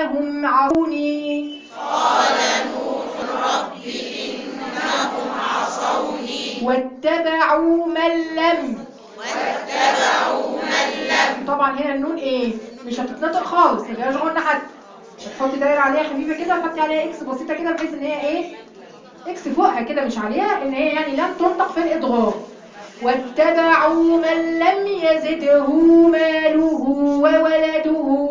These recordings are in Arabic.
إنهم عصوني. قال نوح رب إنهم عصوني واتبعوا من لم. طبعا هنا النون ايه؟ مش هتتنطق خالص، ما فيهاش غنة حتى. هتحطي دايره عليها خفيفه كده وتحطي عليها اكس بسيطه كده بحيث ان هي ايه؟ اكس فوقها كده مش عليها، ان هي يعني لم تنطق في الادغام. واتبعوا من لم يزده ماله وولده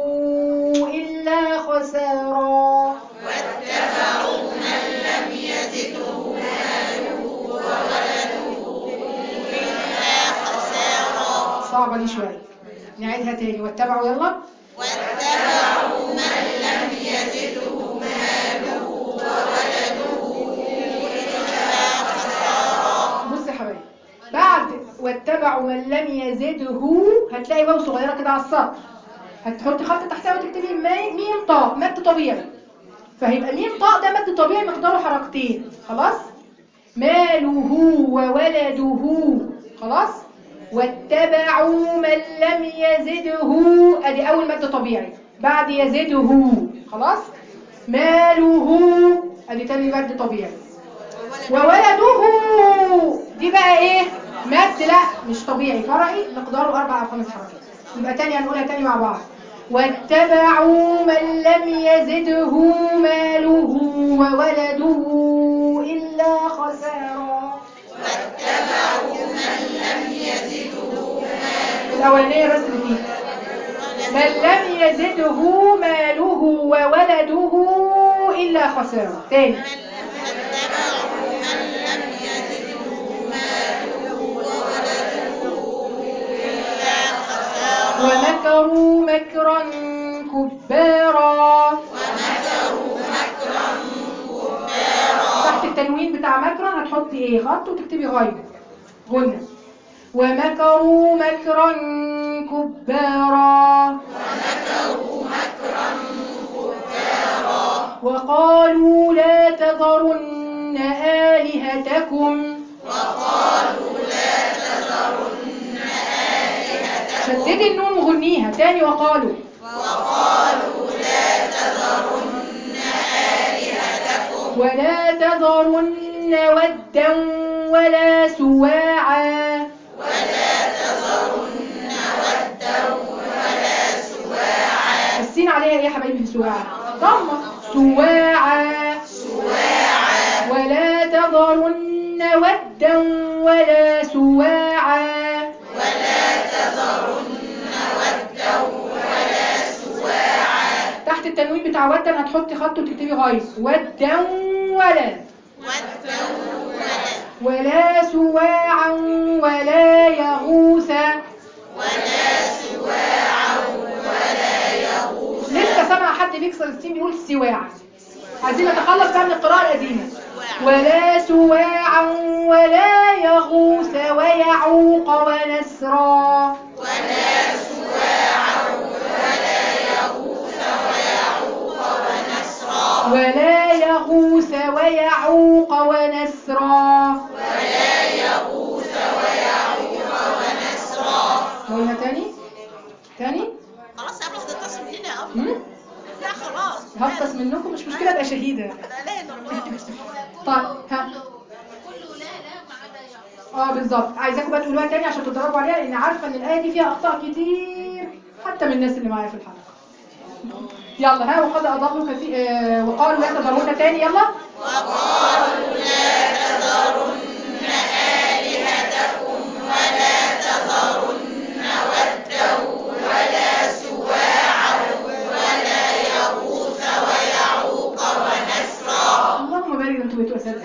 إلا خسارا. واتبعوا من لم يزده ماله وولده إلا خسارا. صعبة دي شوية، نعيدها تاني. واتبعوا يلا. واتبعوا من لم يزده ماله وولده إلا خسارا. بص يا حبايبي، بعد واتبعوا من لم يزده هتلاقي واو صغيرة كده على السطر، هتحطي خط تحتها وتكتبي ميم طاء مد طبيعي. فهيبقى ميم طاء ده مد طبيعي مقداره حركتين. خلاص. ماله وولده. خلاص. واتبعوا من لم يزده، ادي اول مد طبيعي بعد يزده. خلاص. ماله ادي تاني مد طبيعي. وولده دي بقى ايه؟ مد لا مش طبيعي فرعي مقداره 4 أو 5 حركات. يبقى تاني هنقولها تاني مع بعض. واتبعوا من لم يزده ماله وولده إلا خسارا. واتبعوا من لم يزده ماله. الأولانية بس اللي فيها من لم يزده ماله وولده إلا خسارا. تاني. واتبعوا من لم يزده ماله وولده إلا خسارا. ومكروا مكرا كبارا. ومكروا مكرا كبارا. تحت التنوين بتاع مكرا هتحطي ايه؟ خط وتكتبي غير غنة. ومكروا مكرا كبارا. ومكروا مكرا كبارا. وقالوا لا تذرن آلهتكم. وقالوا لا تذرن آلهتكم. شددي النون وغنيها تاني. وقالوا وقالوا لا تذرن آلهتكم. ولا تذرن ودا ولا سواعا. ولا تذرن ودا ولا سواعا. السين عليها ايه يا حبايبي في سواعا؟ ضمه. سواعا. سواعا. ولا تذرن ودا ولا سواعا. ولا تذرن ودا ولا سواعا. تحت التنوين بتاع ودا هتحطي خط وتكتبي غير ودا ولا. ودا ولا سواعا ولا يغوث. ولا سواعا ولا يغوث. لسه سامعه حد بيكسر السين بيقول سواعا. عايزين نتخلص بقى من القراءه القديمه. ولا سواعا ولا يغوث ويعوق ونسرا. ولا سواعا ولا يغوث ويعوق ونسرا. ولا يغوث ويعوق ونسرا. ولا يغوث ويعوق ونسرا. نقولها تاني تاني. خلاص قبل تتصل هنا يا أبله. لا خلاص هفطس منكم مش مشكله ابقى شهيده. لا اله الا الله. طيب ها. كله لا ما عدا بالظبط. عايزاكم بقى تقولوها تاني عشان تتدربوا عليها، لان عارفه ان الايه دي فيها اخطاء كتير حتى من الناس اللي معايا في الحلقه. يلا ها. وقد اضلوا كثير. وقالوا لا تذرون تاني. يلا. وقالوا لا تذرن آلهتكم ولا تذرن ودا ولا سواعا ولا يغوث ويعوق ونسرا. اللهم بارك. انتوا بتوع اساتذه.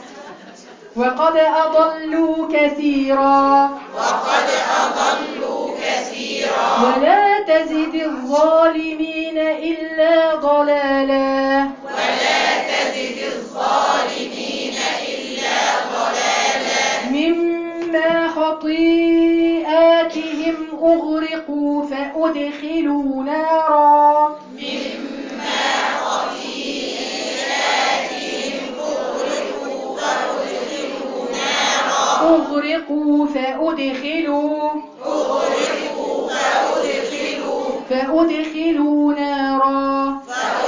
وقد اضلوا كثيرا. وقد أضلوا كثيرا. ولا تزد الظالمين إلا ضلالا. ولا تزد الظالمين إلا ضلالا. مما خطيئاتهم أغرقوا فأدخلوا نارا. مما خطيئاتهم أغرقوا فأدخلوا نارا.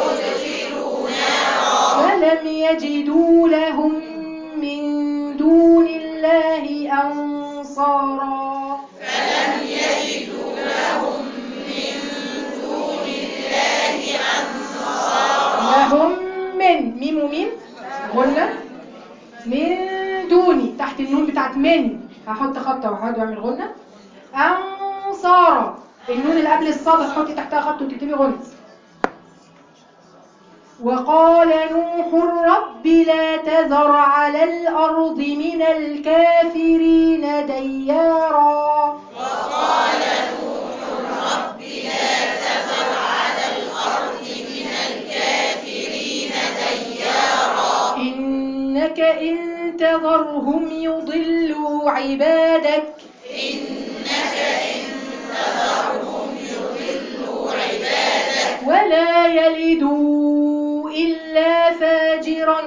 وميم غنة. من دوني تحت النون بتاعت من هحط خطة واعمل غنة. أنصارا النون اللي قبل الصاد هتحطي تحتها خط وتكتبي غنة. وقال نوح رب لا تذر على الأرض من الكافرين ديارا. وقال نوح رب لا تذر على الأرض من الكافرين ديارا. إنك إن تذرهم يضلوا عبادك. إنك إن تذرهم يضلوا عبادك. ولا يلدوا إلا فاجرا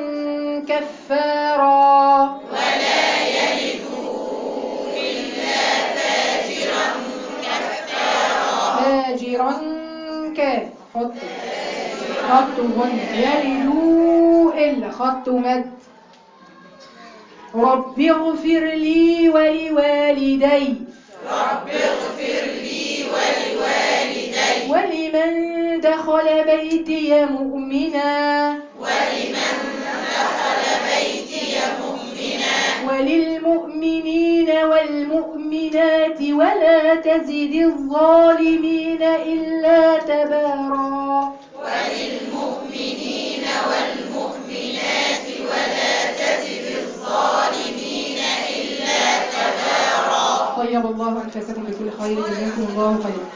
كفارا. ولا يلدوا إلا فاجرا كفارا. فاجرا حط خط وغنة. يلدوا إلا خط ومد. رب اغفر لي ولوالدي. رب اغفر لي ولوالدي. ولمن دخل بيتي مؤمنا. ولمن دخل بيتي مؤمنا. وللمؤمنين والمؤمنات ولا تزد الظالمين إلا تبارا. وللمؤمنين والمؤمنات ولا تزد الظالمين إلا تبارا. طيب الله أنفاسكم بكل خير، جزاكم الله خيرا.